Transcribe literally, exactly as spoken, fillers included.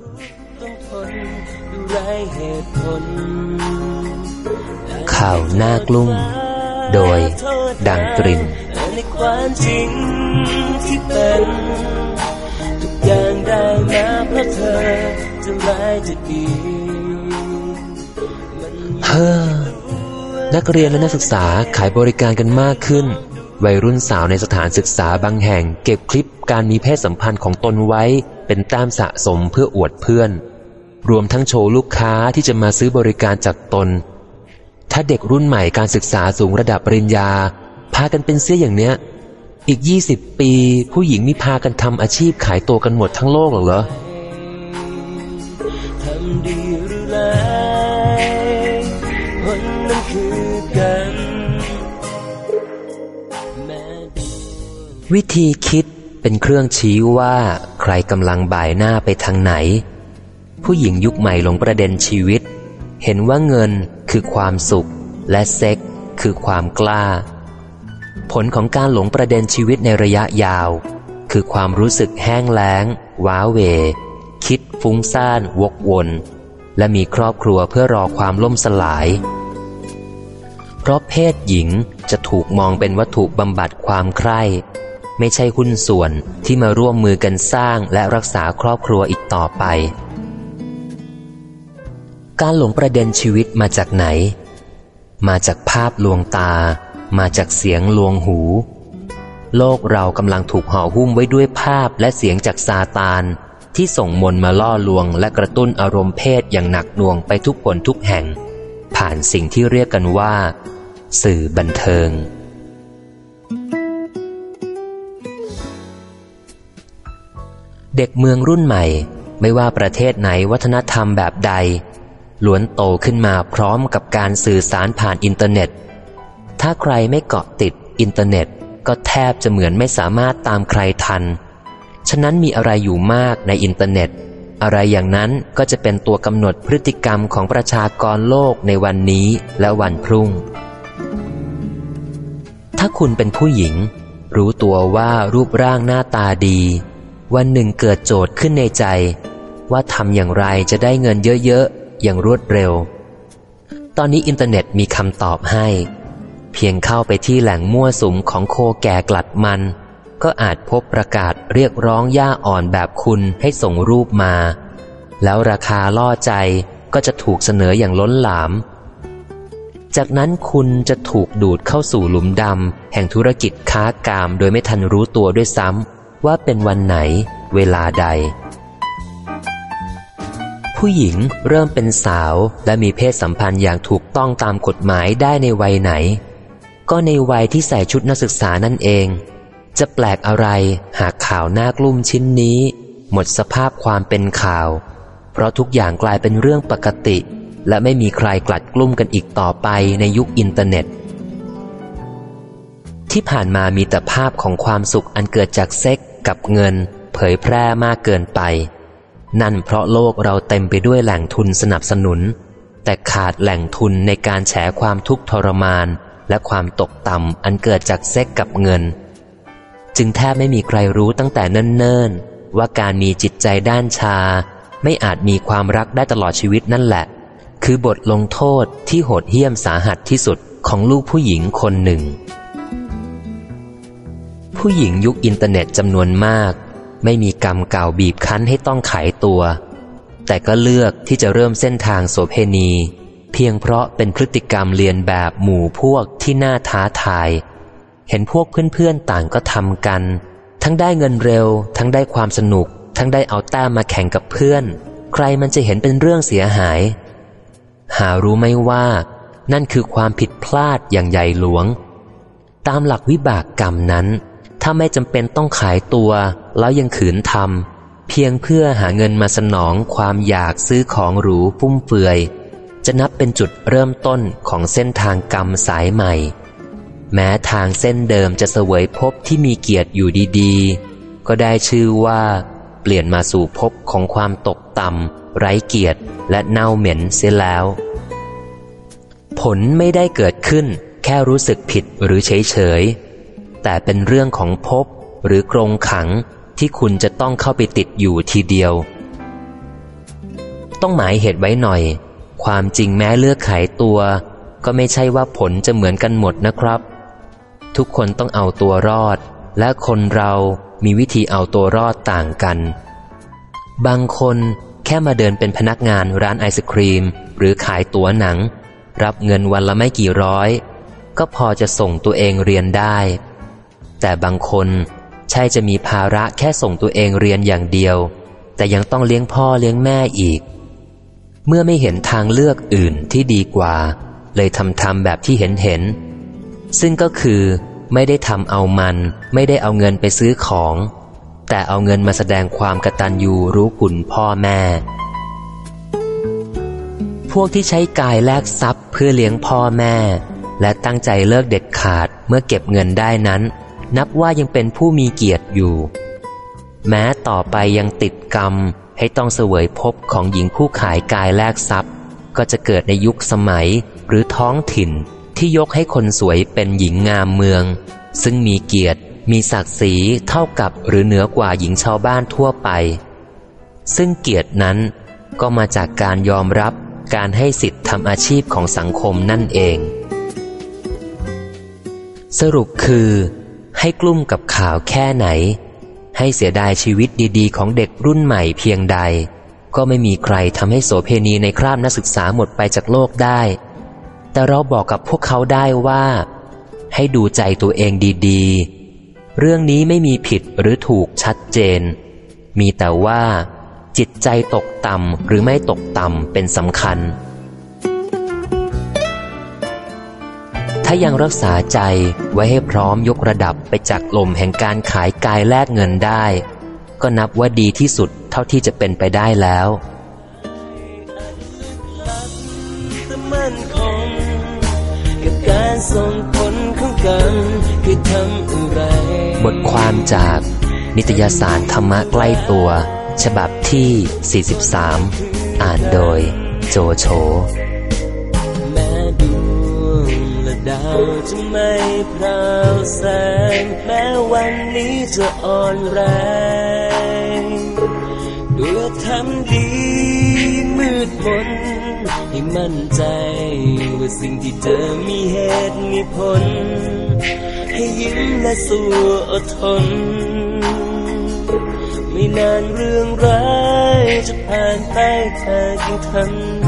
ข่าวหน้ากลุ่มโดยดังตรินในความจริงที่เป็นทุกอย่างได้มาเพราะเธอจะร้ายจะดีเฮ้อนักเรียนและนักศึกษาขายบริการกันมากขึ้นวัยรุ่นสาวในสถานศึกษาบางแห่งเก็บคลิปการมีเพศสัมพันธ์ของตนไว้เป็นแต้มสะสมเพื่ออวดเพื่อนรวมทั้งโชว์ลูกค้าที่จะมาซื้อบริการจากตนถ้าเด็กรุ่นใหม่การศึกษาสูงระดับปริญญาพากันเป็นเสี้ยอย่างเนี้ยอีกยี่สิบปีผู้หญิงมีพากันทำอาชีพขายตัวกันหมดทั้งโลกหรอเหรอทำดีหรือร้ายผลนั้นคือกันวิธีคิดเป็นเครื่องชี้ว่าใครกำลังบ่ายหน้าไปทางไหนผู้หญิงยุคใหม่หลงประเด็นชีวิตเห็นว่าเงินคือความสุขและเซ็กคือความกล้าผลของการหลงประเด็นชีวิตในระยะยาวคือความรู้สึกแห้งแล้งว้าเหวคิดฟุ้งซ่านวกวนและมีครอบครัวเพื่อรอความล่มสลายเพราะเพศหญิงจะถูกมองเป็นวัตถุบำบัดความใคร่ไม่ใช่หุ้นส่วนที่มาร่วมมือกันสร้างและรักษาครอบครัวอีกต่อไปการหลงประเด็นชีวิตมาจากไหนมาจากภาพลวงตามาจากเสียงลวงหูโลกเรากำลังถูกห่อหุ้มไว้ด้วยภาพและเสียงจากซาตานที่ส่งมนต์มาล่อลวงและกระตุ้นอารมณ์เพศอย่างหนักหน่วงไปทุกคนทุกแห่งผ่านสิ่งที่เรียกกันว่าสื่อบันเทิงเด็กเมืองรุ่นใหม่ไม่ว่าประเทศไหนวัฒนธรรมแบบใดล้วนโตขึ้นมาพร้อมกับการสื่อสารผ่านอินเทอร์เน็ตถ้าใครไม่เกาะติดอินเทอร์เน็ตก็แทบจะเหมือนไม่สามารถตามใครทันฉะนั้นมีอะไรอยู่มากในอินเทอร์เน็ตอะไรอย่างนั้นก็จะเป็นตัวกำหนดพฤติกรรมของประชากรโลกในวันนี้และวันพรุ่งถ้าคุณเป็นผู้หญิงรู้ตัวว่ารูปร่างหน้าตาดีวันหนึ่งเกิดโจทย์ขึ้นในใจว่าทำอย่างไรจะได้เงินเยอะๆอย่างรวดเร็วตอนนี้อินเทอร์เน็ตมีคำตอบให้เพียงเข้าไปที่แหล่งมั่วสุมของโคแก่กลัดมันก็อาจพบประกาศเรียกร้องหญ้าอ่อนแบบคุณให้ส่งรูปมาแล้วราคาล่อใจก็จะถูกเสนออย่างล้นหลามจากนั้นคุณจะถูกดูดเข้าสู่หลุมดำแห่งธุรกิจค้ากามโดยไม่ทันรู้ตัวด้วยซ้ำว่าเป็นวันไหนเวลาใดผู้หญิงเริ่มเป็นสาวและมีเพศสัมพันธ์อย่างถูกต้องตามกฎหมายได้ในวัยไหนก็ในวัยที่ใส่ชุดนักศึกษานั่นเองจะแปลกอะไรหากข่าวหน้ากลุ่มชิ้นนี้หมดสภาพความเป็นข่าวเพราะทุกอย่างกลายเป็นเรื่องปกติและไม่มีใครกลัดกลุ้มกันอีกต่อไปในยุคอินเทอร์เน็ตที่ผ่านมามีแต่ภาพของความสุขอันเกิดจากเซ็กกับเงินเผยแพร่มากเกินไปนั่นเพราะโลกเราเต็มไปด้วยแหล่งทุนสนับสนุนแต่ขาดแหล่งทุนในการแฉความทุกข์ทรมานและความตกต่ำอันเกิดจากเซ็กกับเงินจึงแทบไม่มีใครรู้ตั้งแต่เนิ่นๆว่าการมีจิตใจด้านชาไม่อาจมีความรักได้ตลอดชีวิตนั่นแหละคือบทลงโทษที่โหดเหี้ยมสาหัสที่สุดของลูกผู้หญิงคนหนึ่งผู้หญิงยุคอินเทอร์เน็ตจำนวนมากไม่มีกรรมเก่าบีบคั้นให้ต้องขายตัวแต่ก็เลือกที่จะเริ่มเส้นทางโสเภณีเพียงเพราะเป็นพฤติกรรมเลียนแบบหมู่พวกที่น่าท้าทายเห็นพวกเพื่อนๆต่างก็ทำกันทั้งได้เงินเร็วทั้งได้ความสนุกทั้งได้เอาแต้มมาแข่งกับเพื่อนใครมันจะเห็นเป็นเรื่องเสียหายหารู้ไหมว่านั่นคือความผิดพลาดอย่างใหญ่หลวงตามหลักวิบากกรรมนั้นถ้าไม่จำเป็นต้องขายตัวแล้วยังขืนทำเพียงเพื่อหาเงินมาสนองความอยากซื้อของหรูฟุ่มเฟือยจะนับเป็นจุดเริ่มต้นของเส้นทางกรรมสายใหม่แม้ทางเส้นเดิมจะเสวยภพที่มีเกียรติอยู่ดีๆก็ได้ชื่อว่าเปลี่ยนมาสู่ภพของความตกต่ำไร้เกียรติและเน่าเหม็นเสียแล้วผลไม่ได้เกิดขึ้นแค่รู้สึกผิดหรือเฉยๆแต่เป็นเรื่องของภพหรือกรงขังที่คุณจะต้องเข้าไปติดอยู่ทีเดียวต้องหมายเหตุไว้หน่อยความจริงแม้เลือกขายตัวก็ไม่ใช่ว่าผลจะเหมือนกันหมดนะครับทุกคนต้องเอาตัวรอดและคนเรามีวิธีเอาตัวรอดต่างกันบางคนแค่มาเดินเป็นพนักงานร้านไอศครีมหรือขายตั๋วหนังรับเงินวันละไม่กี่ร้อยก็พอจะส่งตัวเองเรียนได้แต่บางคนใช่จะมีภาระแค่ส่งตัวเองเรียนอย่างเดียวแต่ยังต้องเลี้ยงพ่อเลี้ยงแม่อีกเมื่อไม่เห็นทางเลือกอื่นที่ดีกว่าเลยทำทำแบบที่เห็นเห็นซึ่งก็คือไม่ได้ทำเอามันไม่ได้เอาเงินไปซื้อของแต่เอาเงินมาแสดงความกตัญญูรู้คุณพ่อแม่พวกที่ใช้กายแลกทรัพย์เพื่อเลี้ยงพ่อแม่และตั้งใจเลิกเด็ดขาดเมื่อเก็บเงินได้นั้นนับว่ายังเป็นผู้มีเกียรติอยู่แม้ต่อไปยังติดกรรมให้ต้องเสวยภพของหญิงผู้ขายกายแลกทรัพย์ก็จะเกิดในยุคสมัยหรือท้องถิ่นที่ยกให้คนสวยเป็นหญิงงามเมืองซึ่งมีเกียรติมีศักดิ์ศรีเท่ากับหรือเหนือกว่าหญิงชาวบ้านทั่วไปซึ่งเกียรตินั้นก็มาจากการยอมรับการให้สิทธิทำอาชีพของสังคมนั่นเองสรุปคือให้กลุ้มกับข่าวแค่ไหนให้เสียดายชีวิตดีๆของเด็กรุ่นใหม่เพียงใดก็ไม่มีใครทำให้โสเภณีในคราบนักศึกษาหมดไปจากโลกได้แต่เราบอกกับพวกเขาได้ว่าให้ดูใจตัวเองดีๆเรื่องนี้ไม่มีผิดหรือถูกชัดเจนมีแต่ว่าจิตใจตกต่ำหรือไม่ตกต่ำเป็นสำคัญถ้ายังรักษาใจไว้ให้พร้อมยกระดับไปจากลมแห่งการขายกายแลกเงินได้ก็นับว่าดีที่สุดเท่าที่จะเป็นไปได้แล้วบทความจากนิตยสารธรรมะใกล้ตัวฉบับที่สี่สิบสามอ่านโดยโจโฉแม้ดวงและดาวจะไม่พราวแสงแม้วันนี้จะอ่อนแรงด้วยทำดีมืดมนให้มั่นใจว่าสิ่งที่เจอมีเหตุมีผลให้ยิ้มและสู้อดทนไม่นานเรื่องร้ายจะผ่านไปเธอจึงทัน